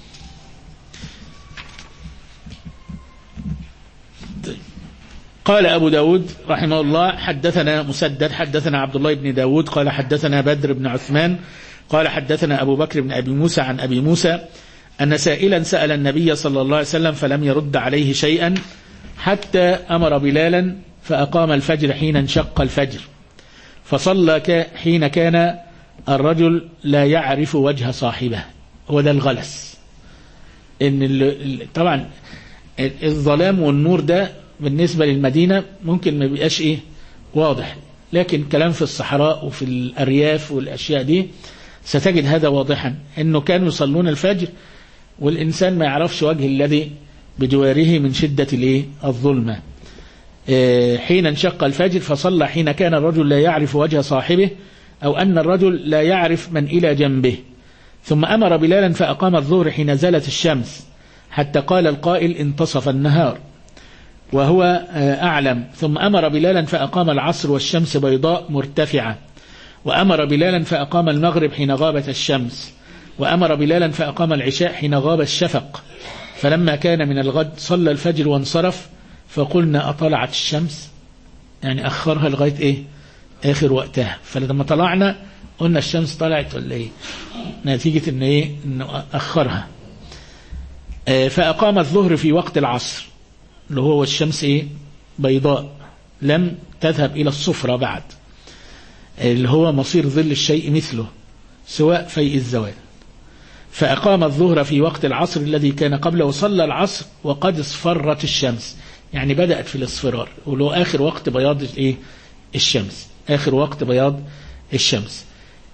قال أبو داود رحمه الله حدثنا مسدد حدثنا عبد الله بن داود قال حدثنا بدر بن عثمان قال حدثنا أبو بكر بن أبي موسى عن أبي موسى أن سائلا سأل النبي صلى الله عليه وسلم فلم يرد عليه شيئا حتى أمر بلالا فأقام الفجر حين انشق الفجر، فصلى حين كان الرجل لا يعرف وجه صاحبه. وده الغلس، إن طبعا الظلام والنور ده بالنسبة للمدينة ممكن ما بيبقاش واضح، لكن كلام في الصحراء وفي الأرياف والأشياء دي ستجد هذا واضحا، إنه كانوا يصلون الفجر والإنسان ما يعرفش وجه الذي بجواره من شدة الظلمة. حين انشق الفجر فصلى حين كان الرجل لا يعرف وجه صاحبه أو أن الرجل لا يعرف من إلى جنبه. ثم أمر بلالا فأقام الظهر حين زالت الشمس حتى قال القائل انتصف النهار وهو أعلم. ثم أمر بلالا فأقام العصر والشمس بيضاء مرتفعة. وأمر بلالا فأقام المغرب حين غابت الشمس. وأمر بلالا فأقام العشاء حين غاب الشفق. فلما كان من الغد صلى الفجر وانصرف فقلنا أطلعت الشمس، يعني أخرها لغاية آخر وقتها. فلما طلعنا قلنا الشمس طلعت ولا نتيجة إنه أخرها. فأقام الظهر في وقت العصر اللي هو الشمس بيضاء لم تذهب إلى الصفرة بعد، اللي هو مصير ظل الشيء مثله سواء في الزوال. فأقام الظهر في وقت العصر الذي كان قبله وصلى العصر وقد اصفرت الشمس، يعني بدأت في الاصفرار ولو آخر وقت بياض الشمس، آخر وقت بياض الشمس.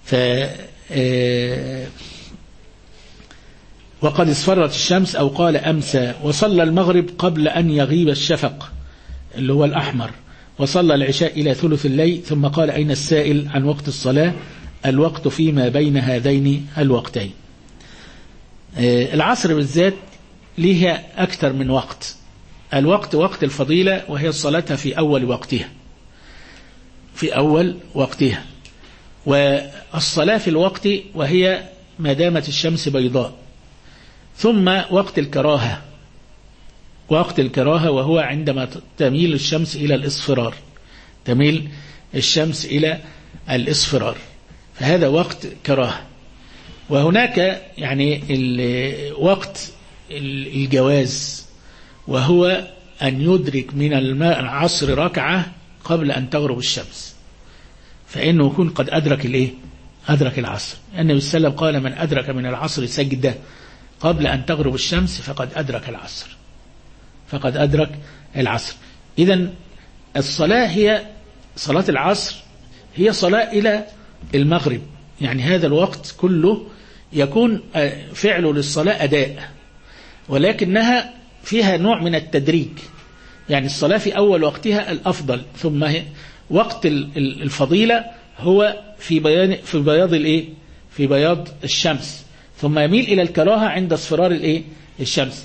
وقد اصفرت الشمس أو قال أمسى. وصلى المغرب قبل أن يغيب الشفق اللي هو الأحمر. وصلى العشاء إلى ثلث الليل. ثم قال أين السائل عن وقت الصلاة؟ الوقت فيما بين هذين الوقتين. العصر بالذات ليها أكثر من وقت. الوقت وقت الفضيلة وهي صلاتها في أول وقتها، في أول وقتها. والصلاة في الوقت وهي ما دامت الشمس بيضاء. ثم وقت الكراهة، وقت الكراهة وهو عندما تميل الشمس إلى الإصفرار، تميل الشمس إلى الإصفرار، فهذا وقت كراهة. وهناك يعني وقت الجواز وهو أن يدرك من العصر ركعة قبل أن تغرب الشمس، فإنه يكون قد أدرك أدرك العصر. النبي صلى الله عليه وسلم قال من أدرك من العصر سجدة قبل أن تغرب الشمس فقد أدرك العصر، فقد أدرك العصر. إذن الصلاة هي صلاة العصر هي صلاة إلى المغرب، يعني هذا الوقت كله يكون فعله للصلاة أداء، ولكنها فيها نوع من التدريج، يعني الصلاة في أول وقتها الأفضل، ثم وقت الفضيلة هو في بياض في بياض الشمس، ثم يميل إلى الكراهة عند اصفرار الشمس.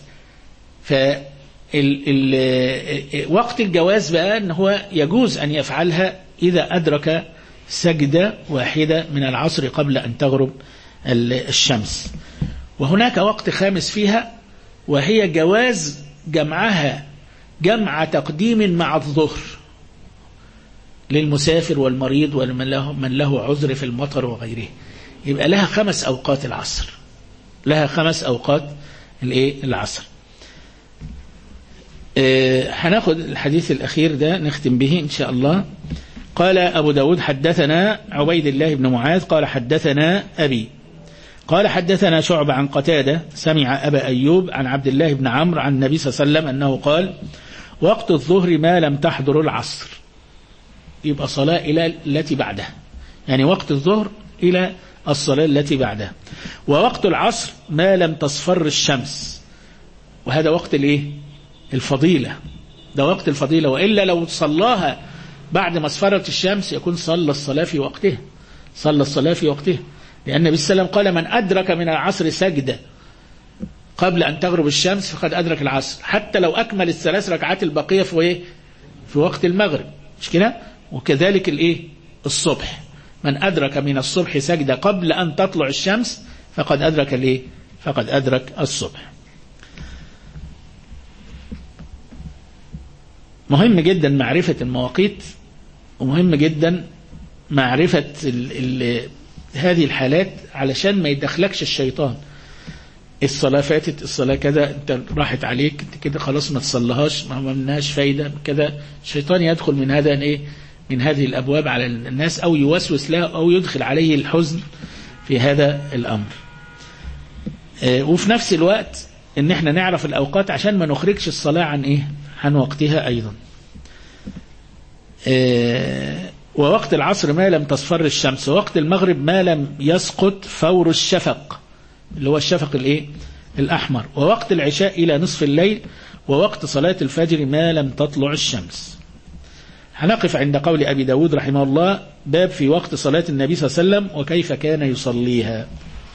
وقت الجواز بقى أنه هو يجوز أن يفعلها إذا أدرك سجدة واحدة من العصر قبل أن تغرب الشمس. وهناك وقت خامس فيها وهي جواز جمعها جمع تقديم مع الظهر للمسافر والمريض ومن له عذر في المطر وغيره. يبقى لها 5 أوقات العصر، لها 5 أوقات العصر. هناخد الحديث الأخير ده نختم به إن شاء الله. قال أبو داود حدثنا عبيد الله بن معاذ قال حدثنا أبي قال حدثنا شعبة عن قتادة سمع أبا أيوب عن عبد الله بن عمرو عن النبي صلى الله عليه وسلم أنه قال وقت الظهر ما لم تحضر العصر، يبقى صلاة إلى التي بعدها، يعني وقت الظهر إلى الصلاة التي بعدها. ووقت العصر ما لم تصفر الشمس، وهذا وقت الفضيلة، ده وقت الفضيلة، وإلا لو صلاها بعد ما اصفرت الشمس يكون صلى الصلاة في وقتها، صلى الصلاة في وقتها، لأن النبي صلى الله عليه وسلم قال من أدرك من العصر سجدة قبل أن تغرب الشمس فقد أدرك العصر، حتى لو أكمل ال3 ركعات البقية في وقت المغرب، مش كده؟ وكذلك الصبح، من أدرك من الصبح سجدة قبل أن تطلع الشمس فقد أدرك فقد أدرك الصبح. مهم جدا معرفة المواقيت، ومهم جدا معرفة هذه الحالات علشان ما يدخلكش الشيطان. الصلاة فاتت، الصلاة كذا، انت راحت عليك، انت كده خلاص ما تصلهاش، ما منهاش فايدة كذا. الشيطان يدخل من هذا من هذه الأبواب على الناس، أو يوسوس له أو يدخل عليه الحزن في هذا الأمر. وفي نفس الوقت ان احنا نعرف الأوقات عشان ما نخرجش الصلاة عن وقتها أيضا. ووقت العصر ما لم تصفر الشمس، ووقت المغرب ما لم يسقط فور الشفق، اللي هو الشفق الأحمر، ووقت العشاء إلى نصف الليل، ووقت صلاة الفجر ما لم تطلع الشمس. هنقف عند قول أبي داود رحمه الله: باب في وقت صلاة النبي صلى الله عليه وسلم وكيف كان يصليها.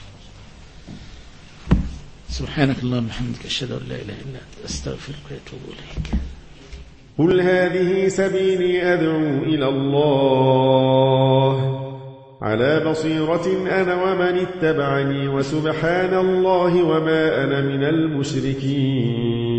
سبحانك اللهم وبحمدك أشهد أن لا إله إلا أنت أستغفرك وأتوب إليك. قل هذه سبيلي أدعو إلى الله على بصيرة أنا ومن اتبعني، وسبحان الله وما أنا من المشركين.